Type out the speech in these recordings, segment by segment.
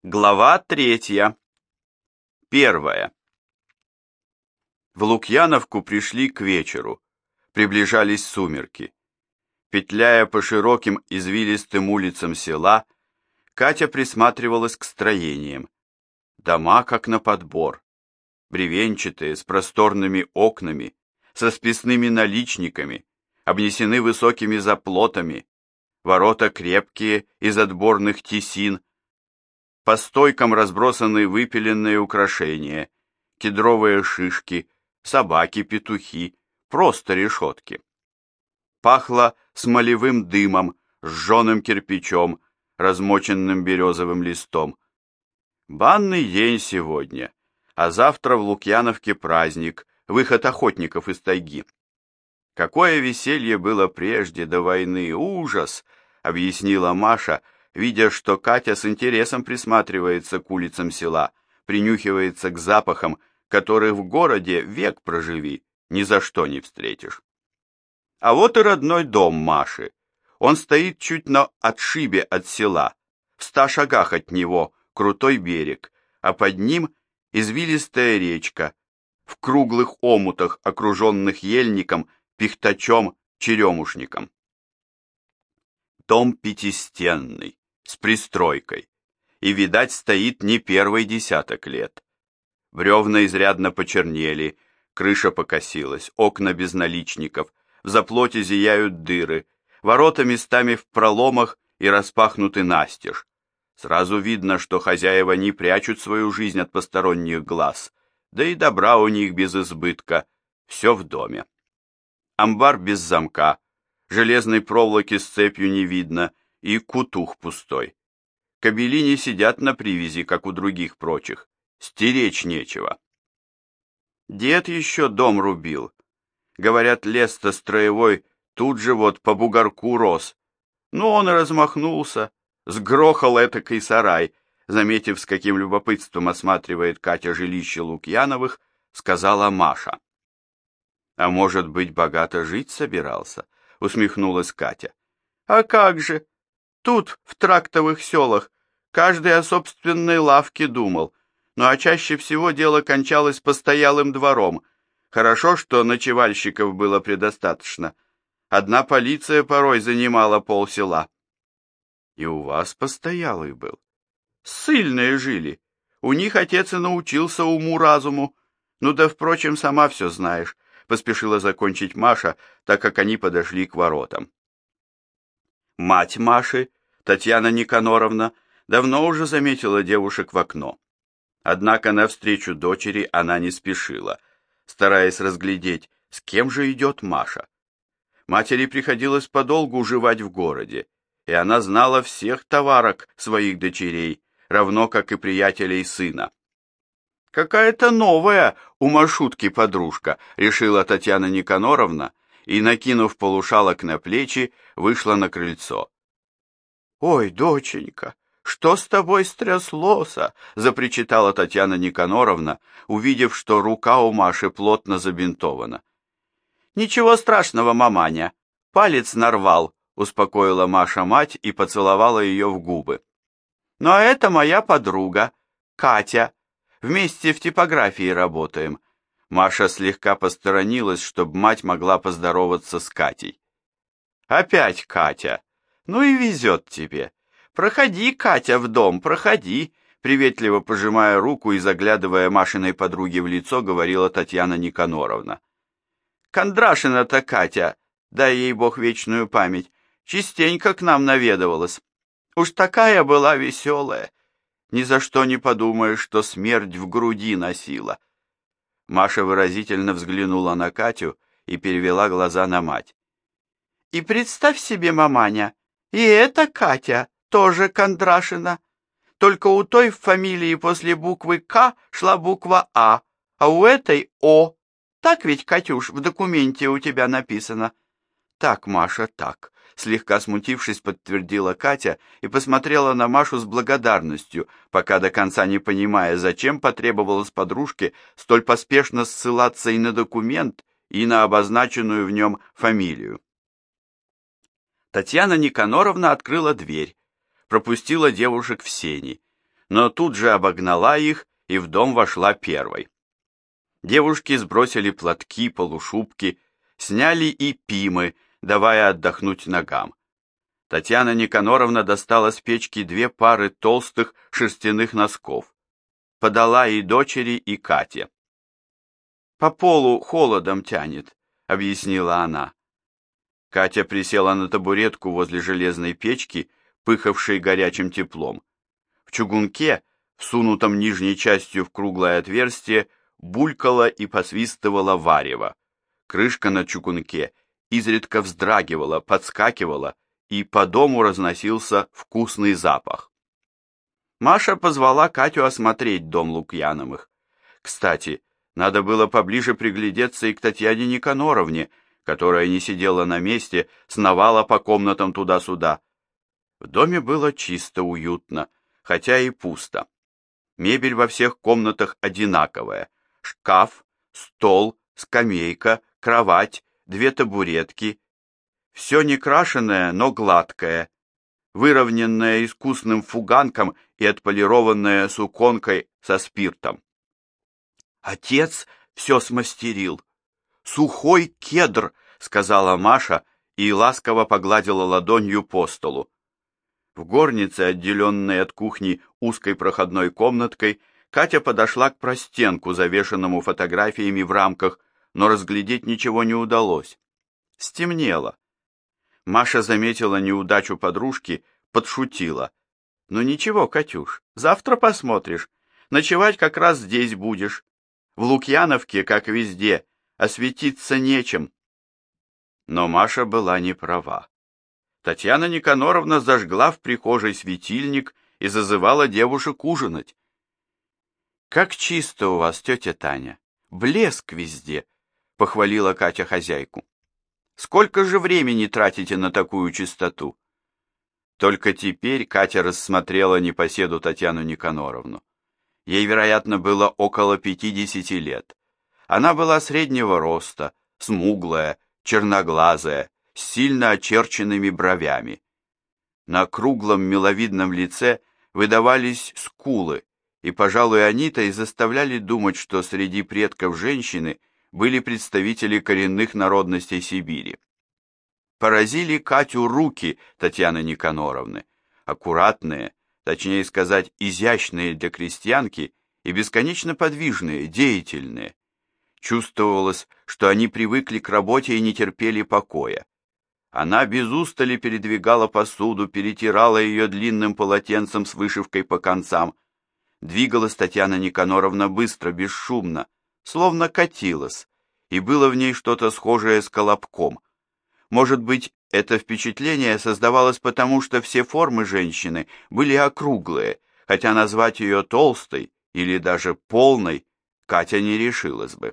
Глава 3. 1. В Лукьяновку пришли к вечеру. Приближались сумерки. Петляя по широким извилистым улицам села, Катя присматривалась к строениям. Дома как на подбор. Бревенчатые, с просторными окнами, с расписными наличниками, обнесены высокими заплотами, ворота крепкие, из отборных тесин. По стойкам разбросаны выпиленные украшения, кедровые шишки, собаки, петухи, просто решетки. Пахло смолевым дымом, сжженным кирпичом, размоченным березовым листом. Банный день сегодня, а завтра в Лукьяновке праздник, выход охотников из тайги. Какое веселье было прежде, до войны, ужас, объяснила Маша, видя, что Катя с интересом присматривается к улицам села, принюхивается к запахам, которых в городе век проживи, ни за что не встретишь. А вот и родной дом Маши. Он стоит чуть на отшибе от села, в 100 шагах от него крутой берег, а под ним извилистая речка, в круглых омутах, окруженных ельником, пихтачом, черемушником. Дом пятистенный, с пристройкой, и, видать, стоит не первый десяток лет. Бревна изрядно почернели, крыша покосилась, окна без наличников, в заплоте зияют дыры, ворота местами в проломах и распахнуты настежь. Сразу видно, что хозяева не прячут свою жизнь от посторонних глаз, да и добра у них без избытка, все в доме. Амбар без замка, железной проволоки с цепью не видно и кутух пустой. Кобели не сидят на привязи, как у других прочих, стеречь нечего. Дед еще дом рубил. Говорят, лес-то строевой тут же вот по бугорку рос. Ну, он и размахнулся, сгрохал этакий сарай, заметив, с каким любопытством осматривает Катя жилище Лукьяновых, сказала Маша. А может быть, богато жить собирался? Усмехнулась Катя. А как же? Тут, в трактовых селах, каждый о собственной лавке думал, ну а чаще всего дело кончалось постоялым двором. Хорошо, что ночевальщиков было предостаточно. Одна полиция порой занимала полсела. И у вас постоялый был. Ссыльные жили. У них отец и научился уму-разуму. Ну да, впрочем, сама все знаешь, поспешила закончить Маша, так как они подошли к воротам. Мать Маши, Татьяна Никаноровна, давно уже заметила девушек в окно. Однако навстречу дочери она не спешила, стараясь разглядеть, с кем же идет Маша. Матери приходилось подолгу жевать в городе, и она знала всех товарок своих дочерей, равно как и приятелей сына. «Какая-то новая у Машутки подружка», — решила Татьяна Никаноровна, и, накинув полушалок на плечи, вышла на крыльцо. «Ой, доченька, что с тобой стряслося?» — запричитала Татьяна Никаноровна, увидев, что рука у Маши плотно забинтована. «Ничего страшного, маманя, палец нарвал», — успокоила Маша мать и поцеловала ее в губы. «Ну а это моя подруга, Катя. Вместе в типографии работаем». Маша слегка посторонилась, чтобы мать могла поздороваться с Катей. «Опять Катя? Ну и везет тебе. Проходи, Катя, в дом, проходи», приветливо пожимая руку и заглядывая Машиной подруге в лицо, говорила Татьяна Никаноровна. «Кондрашина-то Катя, дай ей Бог вечную память, частенько к нам наведывалась. Уж такая была веселая. Ни за что не подумаешь, что смерть в груди носила». Маша выразительно взглянула на Катю и перевела глаза на мать. «И представь себе, маманя, и эта Катя тоже Кондрашина. Только у той в фамилии после буквы «К» шла буква «А», а у этой «О». Так ведь, Катюш, в документе у тебя написано?» «Так, Маша, так», — слегка смутившись, подтвердила Катя и посмотрела на Машу с благодарностью, пока до конца не понимая, зачем потребовалось подружке столь поспешно ссылаться и на документ, и на обозначенную в нем фамилию. Татьяна Никаноровна открыла дверь, пропустила девушек в сени. но тут же обогнала их и в дом вошла первой. Девушки сбросили платки, полушубки, сняли и пимы, давая отдохнуть ногам. Татьяна Никаноровна достала с печки 2 пары толстых шерстяных носков. Подала и дочери, и Кате. «По полу холодом тянет», — объяснила она. Катя присела на табуретку возле железной печки, пыхавшей горячим теплом. В чугунке, всунутом нижней частью в круглое отверстие, булькало и посвистывало варево. Крышка на чугунке изредка вздрагивала, подскакивала, и по дому разносился вкусный запах. Маша позвала Катю осмотреть дом Лукьяновых. Кстати, надо было поближе приглядеться и к Татьяне Никаноровне, которая не сидела на месте, сновала по комнатам туда-сюда. В доме было чисто, уютно, хотя и пусто. Мебель во всех комнатах одинаковая. Шкаф, стол, скамейка, кровать, 2 табуретки. Все не крашеное, но гладкое, выровненное искусным фуганком и отполированное суконкой со спиртом. Отец все смастерил. «Сухой кедр», — сказала Маша и ласково погладила ладонью по столу. В горнице, отделенной от кухни узкой проходной комнаткой, Катя подошла к простенку, завешенному фотографиями в рамках, но разглядеть ничего не удалось. Стемнело. Маша заметила неудачу подружки, подшутила. «Ну ничего, Катюш, завтра посмотришь. Ночевать как раз здесь будешь. В Лукьяновке, как везде, осветиться нечем». Но Маша была не права. Татьяна Никаноровна зажгла в прихожей светильник и зазывала девушек ужинать. «Как чисто у вас, тетя Таня! Блеск везде!» — похвалила Катя хозяйку. «Сколько же времени тратите на такую чистоту?» Только теперь Катя рассмотрела непоседу Татьяну Никаноровну. Ей, вероятно, было около 50 лет. Она была среднего роста, смуглая, черноглазая, с сильно очерченными бровями. На круглом миловидном лице выдавались скулы, и, пожалуй, они-то и заставляли думать, что среди предков женщины были представители коренных народностей Сибири. Поразили Катю руки Татьяны Никаноровны, аккуратные, точнее сказать, изящные для крестьянки и бесконечно подвижные, деятельные. Чувствовалось, что они привыкли к работе и не терпели покоя. Она без устали передвигала посуду, перетирала ее длинным полотенцем с вышивкой по концам. Двигалась Татьяна Никаноровна быстро, бесшумно, словно катилась, и было в ней что-то схожее с колобком. Может быть, это впечатление создавалось потому, что все формы женщины были округлые, хотя назвать ее толстой или даже полной Катя не решилась бы.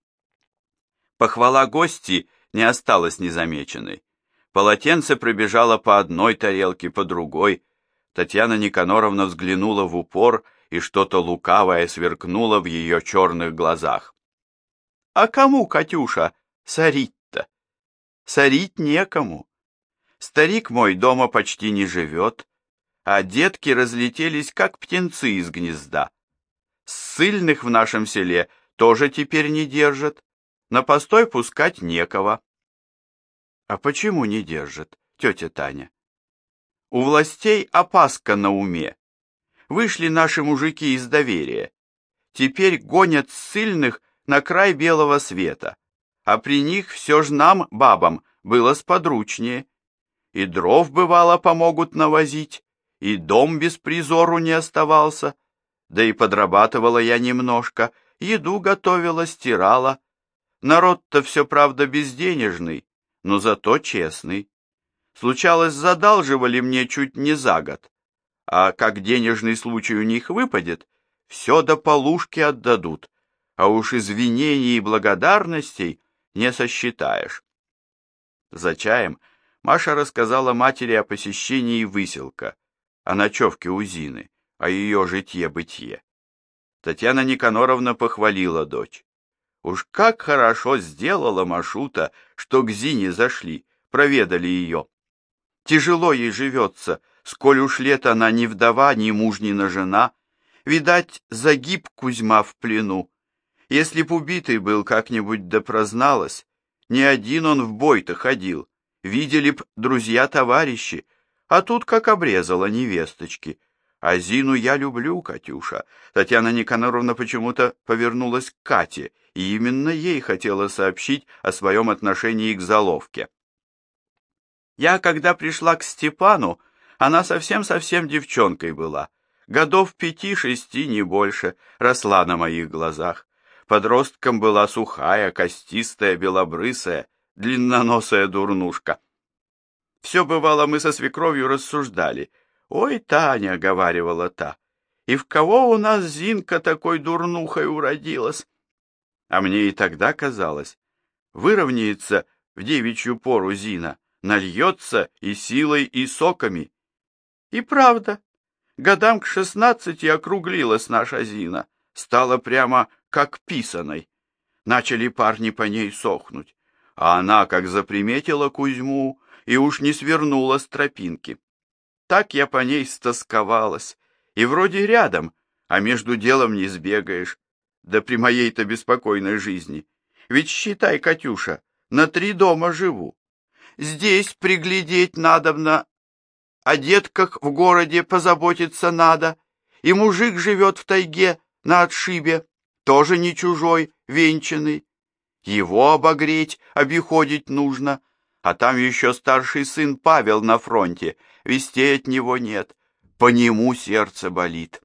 Похвала гости не осталась незамеченной. Полотенце пробежало по одной тарелке, по другой. Татьяна Никаноровна взглянула в упор, и что-то лукавое сверкнуло в ее черных глазах. «А кому, Катюша, сорить-то? Сорить некому. Старик мой дома почти не живет, а детки разлетелись, как птенцы из гнезда. Ссыльных в нашем селе тоже теперь не держат, на постой пускать некого». «А почему не держат, тетя Таня?» «У властей опаска на уме. Вышли наши мужики из доверия. Теперь гонят ссыльных на край белого света, а при них все ж нам, бабам, было сподручнее. И дров, бывало, помогут навозить, и дом без призору не оставался. Да и подрабатывала я немножко, еду готовила, стирала. Народ-то все, правда, безденежный, но зато честный. Случалось, задалживали мне чуть не за год, а как денежный случай у них выпадет, все до полушки отдадут, а уж извинений и благодарностей не сосчитаешь. За чаем Маша рассказала матери о посещении выселка, о ночевке у Зины, о ее житье-бытие. Татьяна Никаноровна похвалила дочь. Уж как хорошо сделала Машута, что к Зине зашли, проведали ее. Тяжело ей живется, сколь уж лет она ни вдова, ни мужнина жена, Видать, загиб Кузьма в плену. Если б убитый был, как-нибудь да прозналось. Не один он в бой-то ходил. Видели б друзья-товарищи. А тут как обрезала невесточки. А Зину я люблю, Катюша. Татьяна Никаноровна почему-то повернулась к Кате, и именно ей хотела сообщить о своем отношении к заловке. Я, когда пришла к Степану, она совсем-совсем девчонкой была. Годов 5-6, не больше, росла на моих глазах. Подростком была сухая, костистая, белобрысая, длинноносая дурнушка. Все бывало, мы со свекровью рассуждали. «Ой, Таня», — говаривала та, — «и в кого у нас Зинка такой дурнухой уродилась?» А мне и тогда казалось, выровняется в девичью пору Зина, нальется и силой, и соками. И правда, годам к 16 округлилась наша Зина, стала прямо как писаной. Начали парни по ней сохнуть, а она как заприметила Кузьму и уж не свернула с тропинки. Так я по ней стосковалась, и вроде рядом, а между делом не сбегаешь, да при моей-то беспокойной жизни. Ведь считай, Катюша, на 3 дома живу. Здесь приглядеть надобно, о детках в городе позаботиться надо, и мужик живет в тайге на отшибе, тоже не чужой, венчанный. Его обогреть, обиходить нужно, а там еще старший сын Павел на фронте, вестей от него нет, по нему сердце болит.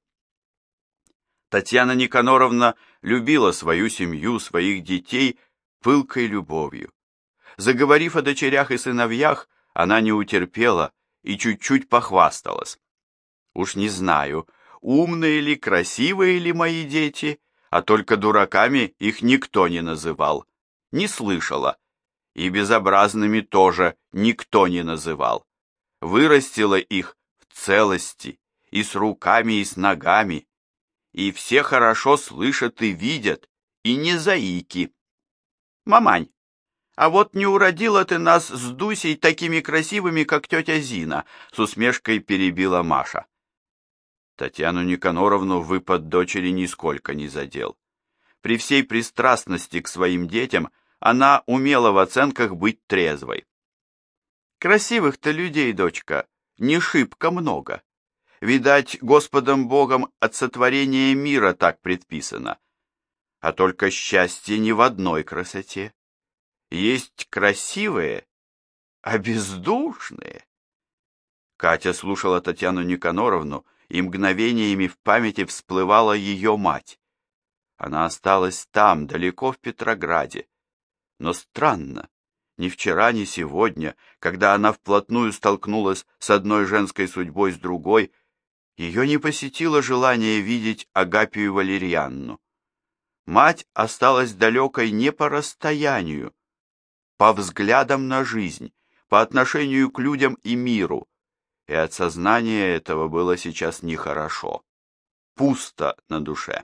Татьяна Никаноровна любила свою семью, своих детей пылкой любовью. Заговорив о дочерях и сыновьях, она не утерпела и чуть-чуть похвасталась. Уж не знаю, умные ли, красивые ли мои дети, а только дураками их никто не называл, не слышала, и безобразными тоже никто не называл. Вырастила их в целости, и с руками, и с ногами, и все хорошо слышат и видят, и не заики. Мамань, а вот не уродила ты нас с Дусей такими красивыми, как тетя Зина, с усмешкой перебила Маша. Татьяну Никаноровну выпад дочери нисколько не задел. При всей пристрастности к своим детям она умела в оценках быть трезвой. Красивых-то людей, дочка, не шибко много. Видать, Господом Богом от сотворения мира так предписано. А только счастье не в одной красоте. Есть красивые, а бездушные. Катя слушала Татьяну Никаноровну, и мгновениями в памяти всплывала ее мать. Она осталась там, далеко в Петрограде. Но странно, ни вчера, ни сегодня, когда она вплотную столкнулась с одной женской судьбой с другой, ее не посетило желание видеть Агафью Валерьянну. Мать осталась далекой не по расстоянию, по взглядам на жизнь, по отношению к людям и миру, и от сознания этого было сейчас нехорошо, пусто на душе.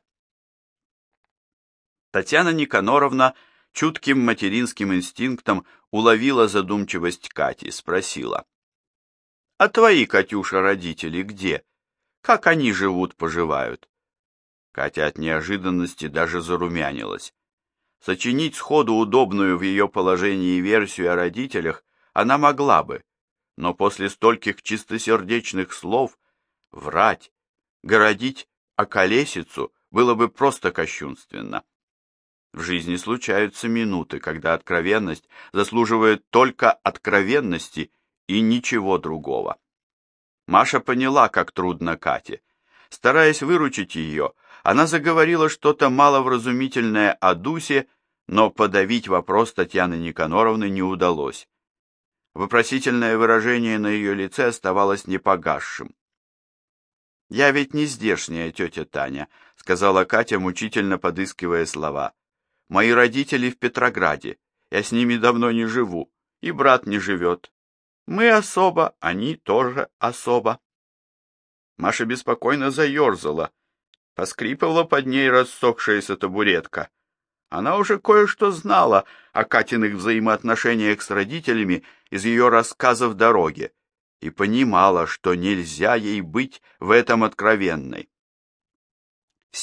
Татьяна Никаноровна чутким материнским инстинктом уловила задумчивость Кати, спросила: «А твои, Катюша, родители где? Как они живут-поживают?» Катя от неожиданности даже зарумянилась. Сочинить сходу удобную в ее положении версию о родителях она могла бы, но после стольких чистосердечных слов врать, городить околесицу было бы просто кощунственно. В жизни случаются минуты, когда откровенность заслуживает только откровенности и ничего другого. Маша поняла, как трудно Кате. Стараясь выручить ее, она заговорила что-то маловразумительное о Дусе, но подавить вопрос Татьяны Никаноровны не удалось. Вопросительное выражение на ее лице оставалось непогасшим. «Я ведь не здешняя тетя Таня», — сказала Катя, мучительно подыскивая слова. «Мои родители в Петрограде, я с ними давно не живу, и брат не живет. Мы особо, они тоже особо». Маша беспокойно заерзала, поскрипывала под ней рассохшаяся табуретка. Она уже кое-что знала о Катиных взаимоотношениях с родителями из ее рассказов дороги и понимала, что нельзя ей быть в этом откровенной.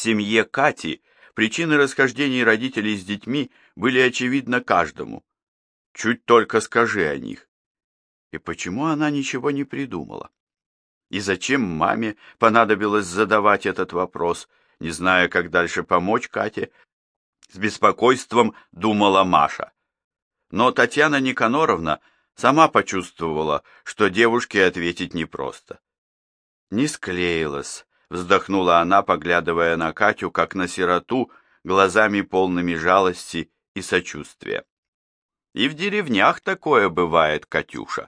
семье Кати причины расхождений родителей с детьми были очевидны каждому. Чуть только скажи о них. И почему она ничего не придумала? И зачем маме понадобилось задавать этот вопрос, не зная, как дальше помочь Кате? С беспокойством думала Маша. Но Татьяна Никаноровна сама почувствовала, что девушке ответить непросто. «Не склеилась», — вздохнула она, поглядывая на Катю, как на сироту, глазами полными жалости и сочувствия. «И в деревнях такое бывает, Катюша.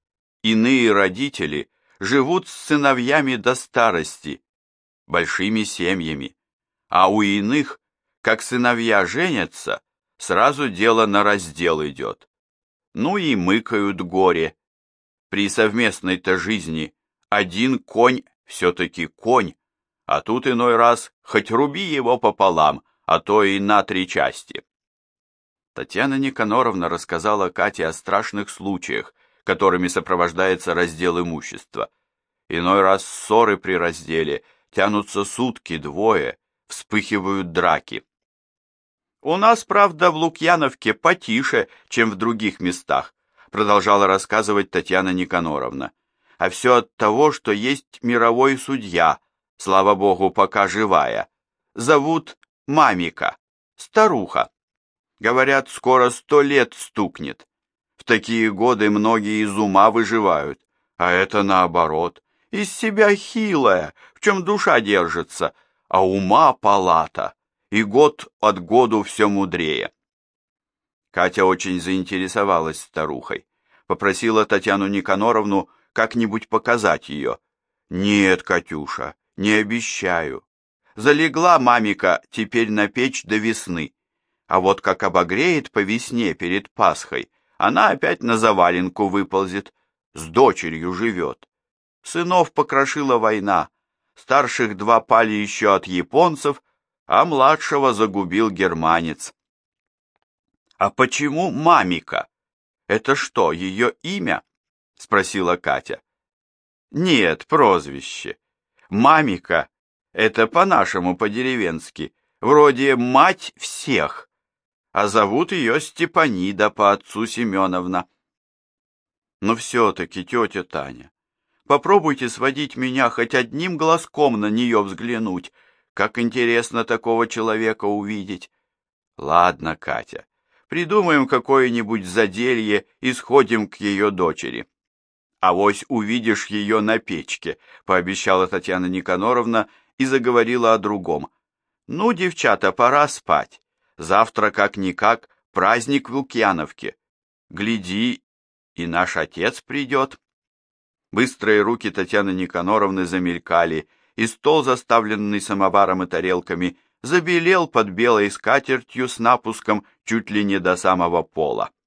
Иные родители живут с сыновьями до старости, большими семьями, а у иных, как сыновья женятся, сразу дело на раздел идет. Ну и мыкают горе. При совместной-то жизни один конь все-таки конь, а тут иной раз хоть руби его пополам, а то и на 3 части». Татьяна Никаноровна рассказала Кате о страшных случаях, которыми сопровождается раздел имущества. Иной раз ссоры при разделе тянутся сутки, двое, вспыхивают драки. «У нас, правда, в Лукьяновке потише, чем в других местах», продолжала рассказывать Татьяна Никаноровна. «А все от того, что есть мировой судья, слава богу, пока живая. Зовут Мамика, старуха. Говорят, скоро 100 лет стукнет. В такие годы многие из ума выживают, а это наоборот. Из себя хилая, в чем душа держится, а ума палата, и год от году все мудрее». Катя очень заинтересовалась старухой, попросила Татьяну Никаноровну как-нибудь показать ее. «Нет, Катюша, не обещаю. Залегла Мамика теперь на печь до весны, а вот как обогреет по весне перед Пасхой, она опять на заваленку выползет, с дочерью живет. Сынов покрошила война, старших 2 пали еще от японцев, а младшего загубил германец». «А почему Мамика? Это что, ее имя?» — спросила Катя. «Нет, прозвище. Мамика — это по-нашему, по-деревенски, вроде мать всех, а зовут ее Степанида по отцу Семеновна». «Но все-таки, тетя Таня, попробуйте сводить меня хоть одним глазком на нее взглянуть, как интересно такого человека увидеть». «Ладно, Катя, придумаем какое-нибудь заделье и сходим к ее дочери. Авось увидишь ее на печке», — пообещала Татьяна Никаноровна и заговорила о другом. «Ну, девчата, пора спать. Завтра, как-никак, праздник в Лукьяновке. Гляди, и наш отец придет». Быстрые руки Татьяны Никаноровны замелькали, и стол, заставленный самоваром и тарелками, забелел под белой скатертью с напуском чуть ли не до самого пола.